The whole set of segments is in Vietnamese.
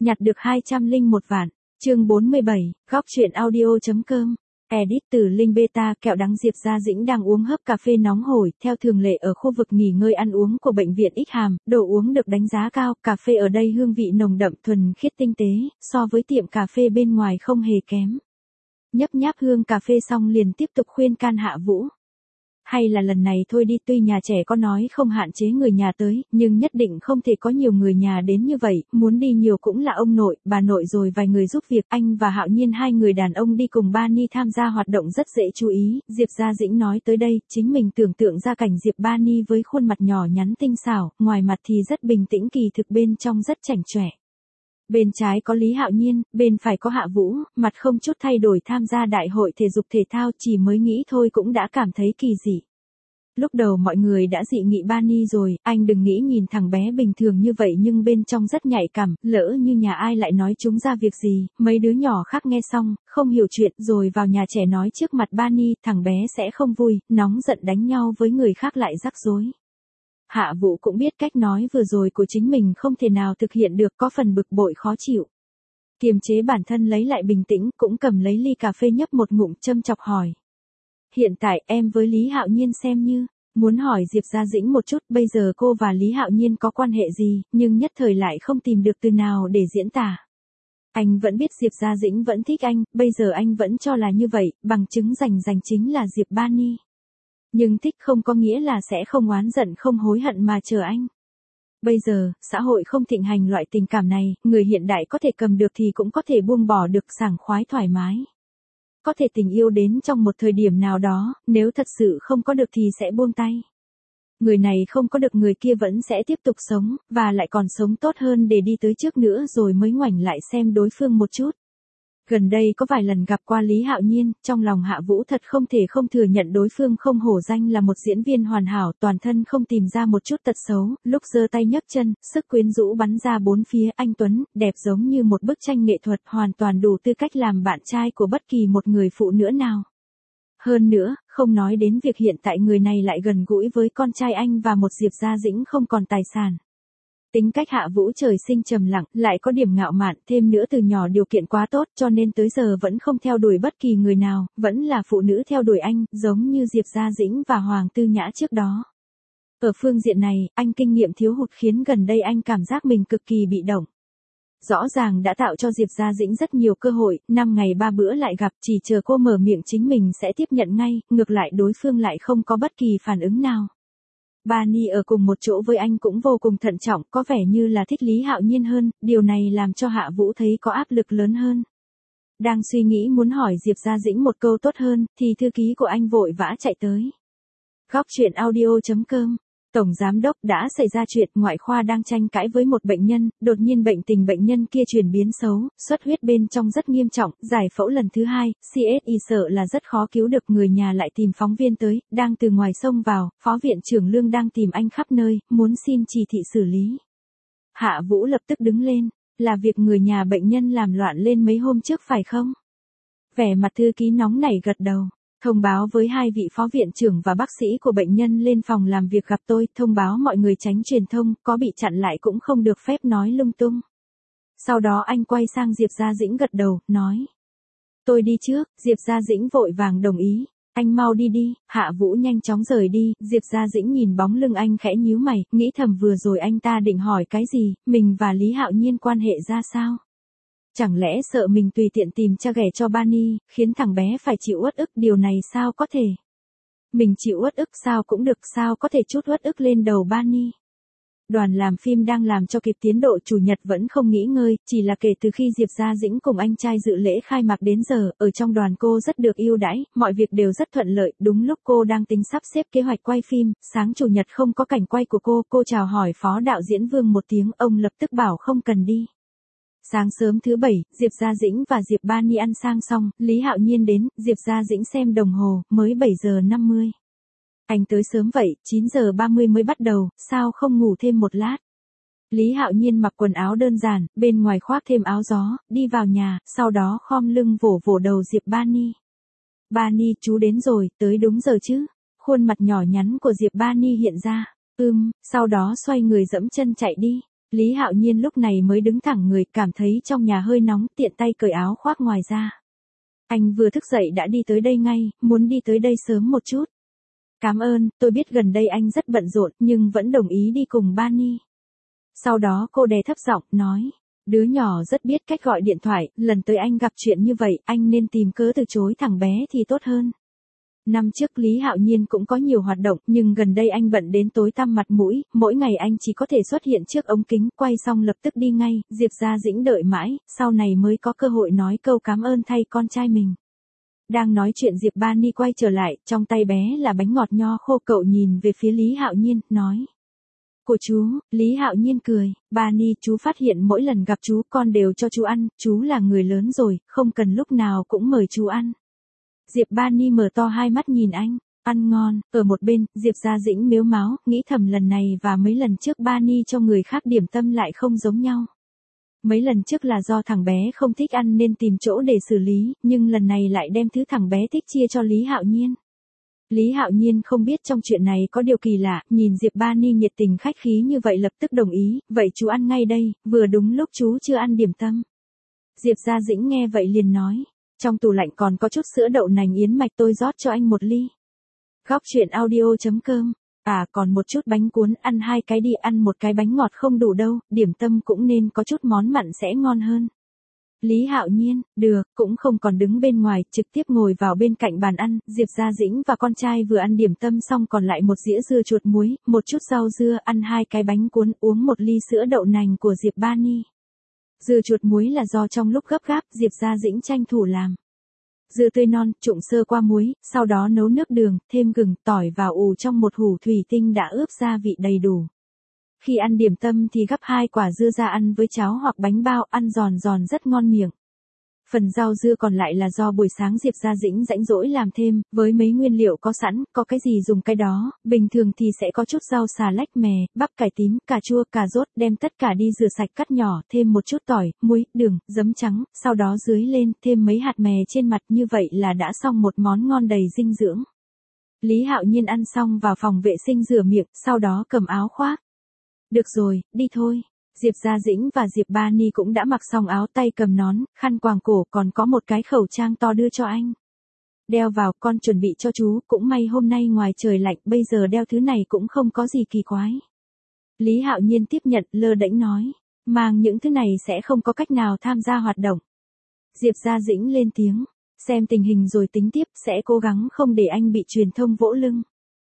Nhặt được 201 vạn. Chương 47, góc truyện audio.com. Edit từ Linh Beta. Kẹo đắng. Diệp Gia Dĩnh đang uống hớp cà phê nóng hổi, theo thường lệ ở khu vực nghỉ ngơi ăn uống của bệnh viện X Hàm, đồ uống được đánh giá cao, cà phê ở đây hương vị nồng đậm, thuần khiết tinh tế, so với tiệm cà phê bên ngoài không hề kém. Nhấp nháp hương cà phê xong liền tiếp tục khuyên can Hạ Vũ. Hay là lần này thôi đi, tuy nhà trẻ có nói không hạn chế người nhà tới, nhưng nhất định không thể có nhiều người nhà đến như vậy, muốn đi nhiều cũng là ông nội, bà nội rồi vài người giúp việc. Anh và Hạo Nhiên, hai người đàn ông đi cùng Bani tham gia hoạt động rất dễ chú ý. Diệp Gia Dĩnh nói tới đây, chính mình tưởng tượng ra cảnh Diệp Bani với khuôn mặt nhỏ nhắn tinh xảo, ngoài mặt thì rất bình tĩnh, kỳ thực bên trong rất chảnh chọe. Bên trái có Lý Hạo Nhiên, bên phải có Hạ Vũ, mặt không chút thay đổi tham gia đại hội thể dục thể thao, chỉ mới nghĩ thôi cũng đã cảm thấy kỳ dị. Lúc đầu mọi người đã dị nghị Bani rồi, anh đừng nghĩ nhìn thằng bé bình thường như vậy nhưng bên trong rất nhạy cảm, lỡ như nhà ai lại nói chúng ra việc gì, mấy đứa nhỏ khác nghe xong, không hiểu chuyện rồi vào nhà trẻ nói trước mặt Bani, thằng bé sẽ không vui, nóng giận đánh nhau với người khác lại rắc rối. Hạ Vũ cũng biết cách nói vừa rồi của chính mình không thể nào thực hiện được, có phần bực bội khó chịu. Kiềm chế bản thân lấy lại bình tĩnh, cũng cầm lấy ly cà phê nhấp một ngụm, châm chọc hỏi. Hiện tại em với Lý Hạo Nhiên xem như, muốn hỏi Diệp Gia Dĩnh một chút, bây giờ cô và Lý Hạo Nhiên có quan hệ gì, nhưng nhất thời lại không tìm được từ nào để diễn tả. Anh vẫn biết Diệp Gia Dĩnh vẫn thích anh, bây giờ anh vẫn cho là như vậy, bằng chứng rành chính là Diệp Bani. Nhưng thích không có nghĩa là sẽ không oán giận không hối hận mà chờ anh. Bây giờ, xã hội không thịnh hành loại tình cảm này, người hiện đại có thể cầm được thì cũng có thể buông bỏ được, sảng khoái thoải mái. Có thể tình yêu đến trong một thời điểm nào đó, nếu thật sự không có được thì sẽ buông tay. Người này không có được, người kia vẫn sẽ tiếp tục sống, và lại còn sống tốt hơn để đi tới trước nữa rồi mới ngoảnh lại xem đối phương một chút. Gần đây có vài lần gặp qua Lý Hạo Nhiên, trong lòng Hạ Vũ thật không thể không thừa nhận đối phương không hổ danh là một diễn viên hoàn hảo, toàn thân không tìm ra một chút tật xấu, lúc giơ tay nhấc chân, sức quyến rũ bắn ra bốn phía, anh tuấn, đẹp giống như một bức tranh nghệ thuật, hoàn toàn đủ tư cách làm bạn trai của bất kỳ một người phụ nữ nào. Hơn nữa, không nói đến việc hiện tại người này lại gần gũi với con trai anh và một Diệp Gia Dĩnh không còn tài sản. Tính cách Hạ Vũ trời sinh trầm lặng, lại có điểm ngạo mạn, thêm nữa từ nhỏ điều kiện quá tốt cho nên tới giờ vẫn không theo đuổi bất kỳ người nào, vẫn là phụ nữ theo đuổi anh, giống như Diệp Gia Dĩnh và Hoàng Tư Nhã trước đó. Ở phương diện này, anh kinh nghiệm thiếu hụt khiến gần đây anh cảm giác mình cực kỳ bị động. Rõ ràng đã tạo cho Diệp Gia Dĩnh rất nhiều cơ hội, 5 ngày 3 bữa lại gặp, chỉ chờ cô mở miệng chính mình sẽ tiếp nhận ngay, ngược lại đối phương lại không có bất kỳ phản ứng nào. Bani ở cùng một chỗ với anh cũng vô cùng thận trọng, có vẻ như là thích Lý Hạo Nhiên hơn, điều này làm cho Hạ Vũ thấy có áp lực lớn hơn. Đang suy nghĩ muốn hỏi Diệp Gia Dĩnh một câu tốt hơn, thì thư ký của anh vội vã chạy tới. Góc truyện audio.com. Tổng giám đốc, đã xảy ra chuyện, ngoại khoa đang tranh cãi với một bệnh nhân, đột nhiên bệnh tình bệnh nhân kia chuyển biến xấu, xuất huyết bên trong rất nghiêm trọng, giải phẫu lần thứ 2, CSI sợ là rất khó cứu được, người nhà lại tìm phóng viên tới, đang từ ngoài sông vào, phó viện trưởng Lương đang tìm anh khắp nơi, muốn xin chỉ thị xử lý. Hạ Vũ lập tức đứng lên, là việc người nhà bệnh nhân làm loạn lên mấy hôm trước phải không? Vẻ mặt thư ký nóng nảy gật đầu. Thông báo với hai vị phó viện trưởng và bác sĩ của bệnh nhân lên phòng làm việc gặp tôi, thông báo mọi người tránh truyền thông, có bị chặn lại cũng không được phép nói lung tung. Sau đó anh quay sang Diệp Gia Dĩnh gật đầu, nói. Tôi đi trước, Diệp Gia Dĩnh vội vàng đồng ý. Anh mau đi đi. Hạ Vũ nhanh chóng rời đi, Diệp Gia Dĩnh nhìn bóng lưng anh khẽ nhíu mày, nghĩ thầm vừa rồi anh ta định hỏi cái gì, mình và Lý Hạo Nhiên quan hệ ra sao? Chẳng lẽ sợ mình tùy tiện tìm cha ghẻ cho Bani, khiến thằng bé phải chịu uất ức, điều này sao có thể? Mình chịu uất ức sao cũng được, sao có thể chút uất ức lên đầu Bani? Đoàn làm phim đang làm cho kịp tiến độ, chủ nhật vẫn không nghỉ ngơi, chỉ là kể từ khi Diệp Gia Dĩnh cùng anh trai dự lễ khai mạc đến giờ, ở trong đoàn cô rất được ưu đãi, mọi việc đều rất thuận lợi, đúng lúc cô đang tính sắp xếp kế hoạch quay phim, sáng chủ nhật không có cảnh quay của cô chào hỏi phó đạo diễn Vương một tiếng, ông lập tức bảo không cần đi. Sáng sớm thứ 7, Diệp Gia Dĩnh và Diệp Bani ăn sang xong, Lý Hạo Nhiên đến, Diệp Gia Dĩnh xem đồng hồ, mới 7 giờ 50. Anh tới sớm vậy, 9 giờ 30 mới bắt đầu, sao không ngủ thêm một lát? Lý Hạo Nhiên mặc quần áo đơn giản, bên ngoài khoác thêm áo gió, đi vào nhà, sau đó khom lưng vỗ đầu Diệp Bani. Bani, chú đến rồi, tới đúng giờ chứ? Khuôn mặt nhỏ nhắn của Diệp Bani hiện ra, sau đó xoay người dẫm chân chạy đi. Lý Hạo Nhiên lúc này mới đứng thẳng người, cảm thấy trong nhà hơi nóng, tiện tay cởi áo khoác ngoài ra. Anh vừa thức dậy đã đi tới đây ngay, muốn đi tới đây sớm một chút. Cảm ơn, tôi biết gần đây anh rất bận rộn, nhưng vẫn đồng ý đi cùng Bani. Sau đó cô đè thấp giọng, nói. Đứa nhỏ rất biết cách gọi điện thoại, lần tới anh gặp chuyện như vậy, anh nên tìm cớ từ chối thằng bé thì tốt hơn. Năm trước Lý Hạo Nhiên cũng có nhiều hoạt động, nhưng gần đây anh bận đến tối tăm mặt mũi, mỗi ngày anh chỉ có thể xuất hiện trước ống kính, quay xong lập tức đi ngay, Diệp Gia Dĩnh đợi mãi, sau này mới có cơ hội nói câu cảm ơn thay con trai mình. Đang nói chuyện Diệp Bani quay trở lại, trong tay bé là bánh ngọt nho khô, cậu nhìn về phía Lý Hạo Nhiên, nói. Của chú, Lý Hạo Nhiên cười, Bani, chú phát hiện mỗi lần gặp chú con đều cho chú ăn, chú là người lớn rồi, không cần lúc nào cũng mời chú ăn. Diệp Bani mở to hai mắt nhìn anh, ăn ngon, ở một bên, Diệp Gia Dĩnh mếu máo, nghĩ thầm lần này và mấy lần trước Bani cho người khác điểm tâm lại không giống nhau. Mấy lần trước là do thằng bé không thích ăn nên tìm chỗ để xử lý, nhưng lần này lại đem thứ thằng bé thích chia cho Lý Hạo Nhiên. Lý Hạo Nhiên không biết trong chuyện này có điều kỳ lạ, nhìn Diệp Bani nhiệt tình khách khí như vậy lập tức đồng ý, vậy chú ăn ngay đây, vừa đúng lúc chú chưa ăn điểm tâm. Diệp Gia Dĩnh nghe vậy liền nói, trong tủ lạnh còn có chút sữa đậu nành yến mạch, tôi rót cho anh một ly. Góc truyện audio.com. À còn một chút bánh cuốn, ăn 2 cái đi, ăn một cái bánh ngọt không đủ đâu, điểm tâm cũng nên có chút món mặn sẽ ngon hơn. Lý Hạo Nhiên, được, cũng không còn đứng bên ngoài, trực tiếp ngồi vào bên cạnh bàn ăn, Diệp Gia Dĩnh và con trai vừa ăn điểm tâm xong còn lại một dĩa dưa chuột muối, một chút rau dưa, ăn 2 cái bánh cuốn, uống một ly sữa đậu nành của Diệp Bani. Dưa chuột muối là do trong lúc gấp gáp, Diệp Gia Dĩnh tranh thủ làm. Dưa tươi non, trụng sơ qua muối, sau đó nấu nước đường, thêm gừng, tỏi vào ủ trong một hũ thủy tinh đã ướp gia vị đầy đủ. Khi ăn điểm tâm thì gắp 2 quả dưa ra ăn với cháo hoặc bánh bao, ăn giòn giòn rất ngon miệng. Phần rau dưa còn lại là do buổi sáng Diệp Gia Dĩnh rãnh rỗi làm thêm, với mấy nguyên liệu có sẵn, có cái gì dùng cái đó, bình thường thì sẽ có chút rau xà lách mè, bắp cải tím, cà chua, cà rốt, đem tất cả đi rửa sạch cắt nhỏ, thêm một chút tỏi, muối, đường, giấm trắng, sau đó rưới lên, thêm mấy hạt mè trên mặt, như vậy là đã xong một món ngon đầy dinh dưỡng. Lý Hạo Nhiên ăn xong vào phòng vệ sinh rửa miệng, sau đó cầm áo khoác. Được rồi, đi thôi. Diệp Gia Dĩnh và Diệp Bani cũng đã mặc xong áo, tay cầm nón, khăn quàng cổ, còn có một cái khẩu trang to đưa cho anh. Đeo vào, con chuẩn bị cho chú, cũng may hôm nay ngoài trời lạnh, bây giờ đeo thứ này cũng không có gì kỳ quái. Lý Hạo Nhiên tiếp nhận, lơ đễnh nói, mang những thứ này sẽ không có cách nào tham gia hoạt động. Diệp Gia Dĩnh lên tiếng, xem tình hình rồi tính tiếp, sẽ cố gắng không để anh bị truyền thông vỗ lưng.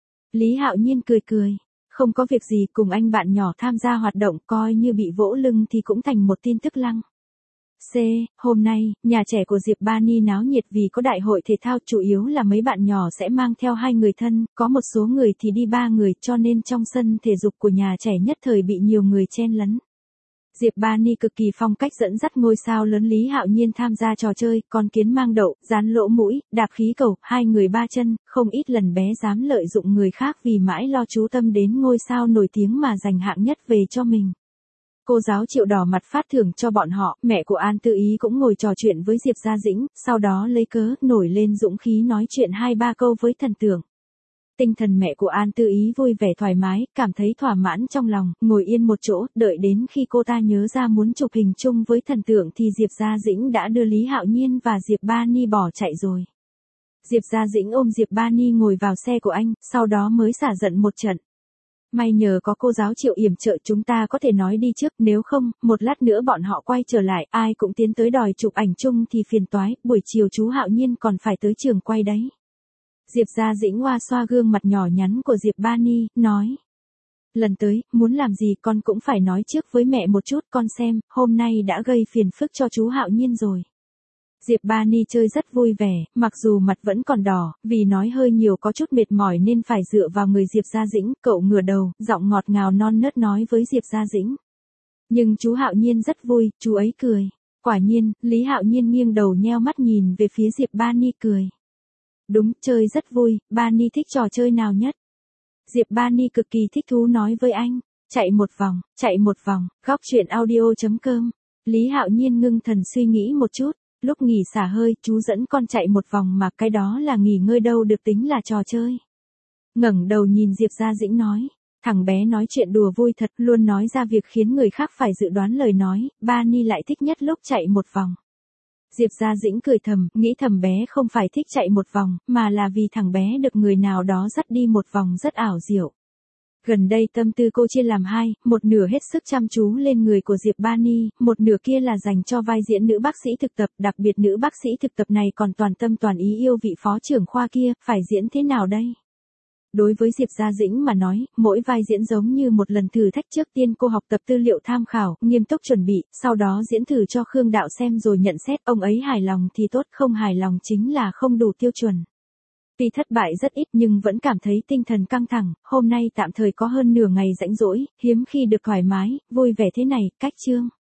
Lý Hạo Nhiên cười cười. Không có việc gì, cùng anh bạn nhỏ tham gia hoạt động, coi như bị vỗ lưng thì cũng thành một tin tức lăng. C. Hôm nay, nhà trẻ của Diệp Bani náo nhiệt vì có đại hội thể thao, chủ yếu là mấy bạn nhỏ sẽ mang theo 2 người thân, có một số người thì đi 3 người, cho nên trong sân thể dục của nhà trẻ nhất thời bị nhiều người chen lấn. Diệp Bani cực kỳ phong cách dẫn dắt ngôi sao lớn Lý Hạo Nhiên tham gia trò chơi, con kiến mang đậu, dán lỗ mũi, đạp khí cầu, 2 người 3 chân, không ít lần bé dám lợi dụng người khác vì mãi lo chú tâm đến ngôi sao nổi tiếng mà giành hạng nhất về cho mình. Cô giáo Triệu đỏ mặt phát thưởng cho bọn họ, mẹ của An Tư Ý cũng ngồi trò chuyện với Diệp Gia Dĩnh, sau đó lấy cớ, nổi lên dũng khí nói chuyện 2-3 câu với thần tượng. Tinh thần mẹ của An Tư Ý vui vẻ thoải mái, cảm thấy thỏa mãn trong lòng, ngồi yên một chỗ, đợi đến khi cô ta nhớ ra muốn chụp hình chung với thần tượng thì Diệp Gia Dĩnh đã đưa Lý Hạo Nhiên và Diệp Bani bỏ chạy rồi. Diệp Gia Dĩnh ôm Diệp Bani ngồi vào xe của anh, sau đó mới xả giận một trận. May nhờ có cô giáo Triệu yểm trợ chúng ta có thể nói đi trước, nếu không, một lát nữa bọn họ quay trở lại, ai cũng tiến tới đòi chụp ảnh chung thì phiền toái, buổi chiều chú Hạo Nhiên còn phải tới trường quay đấy. Diệp Gia Dĩnh hoa xoa gương mặt nhỏ nhắn của Diệp Bani, nói. Lần tới, muốn làm gì con cũng phải nói trước với mẹ một chút, con xem, hôm nay đã gây phiền phức cho chú Hạo Nhiên rồi. Diệp Bani chơi rất vui vẻ, mặc dù mặt vẫn còn đỏ, vì nói hơi nhiều có chút mệt mỏi nên phải dựa vào người Diệp Gia Dĩnh, cậu ngửa đầu, giọng ngọt ngào non nớt nói với Diệp Gia Dĩnh. Nhưng chú Hạo Nhiên rất vui, chú ấy cười. Quả nhiên, Lý Hạo Nhiên nghiêng đầu nheo mắt nhìn về phía Diệp Bani cười. Đúng, chơi rất vui, Bani thích trò chơi nào nhất? Diệp Bani cực kỳ thích thú nói với anh, chạy một vòng, góc truyện audio.com. Lý Hạo Nhiên ngưng thần suy nghĩ một chút, lúc nghỉ xả hơi, chú dẫn con chạy một vòng mà cái đó là nghỉ ngơi đâu được tính là trò chơi. Ngẩng đầu nhìn Diệp Gia Dĩnh nói, Thằng bé nói chuyện đùa vui thật, luôn nói ra việc khiến người khác phải dự đoán lời nói, Barney lại thích nhất lúc chạy một vòng. Diệp Gia Dĩnh cười thầm, nghĩ thầm bé không phải thích chạy một vòng, mà là vì thằng bé được người nào đó dắt đi một vòng rất ảo diệu. Gần đây tâm tư cô chia làm hai, một nửa hết sức chăm chú lên người của Diệp Barney, một nửa kia là dành cho vai diễn nữ bác sĩ thực tập, đặc biệt nữ bác sĩ thực tập này còn toàn tâm toàn ý yêu vị phó trưởng khoa kia, phải diễn thế nào đây? Đối với Diệp Gia Dĩnh mà nói, mỗi vai diễn giống như một lần thử thách. Trước tiên cô học tập tư liệu tham khảo, nghiêm túc chuẩn bị, sau đó diễn thử cho Khương Đạo xem rồi nhận xét, ông ấy hài lòng thì tốt, không hài lòng chính là không đủ tiêu chuẩn. Tuy thất bại rất ít nhưng vẫn cảm thấy tinh thần căng thẳng, hôm nay tạm thời có hơn nửa ngày rảnh rỗi, hiếm khi được thoải mái, vui vẻ thế này, cách chương.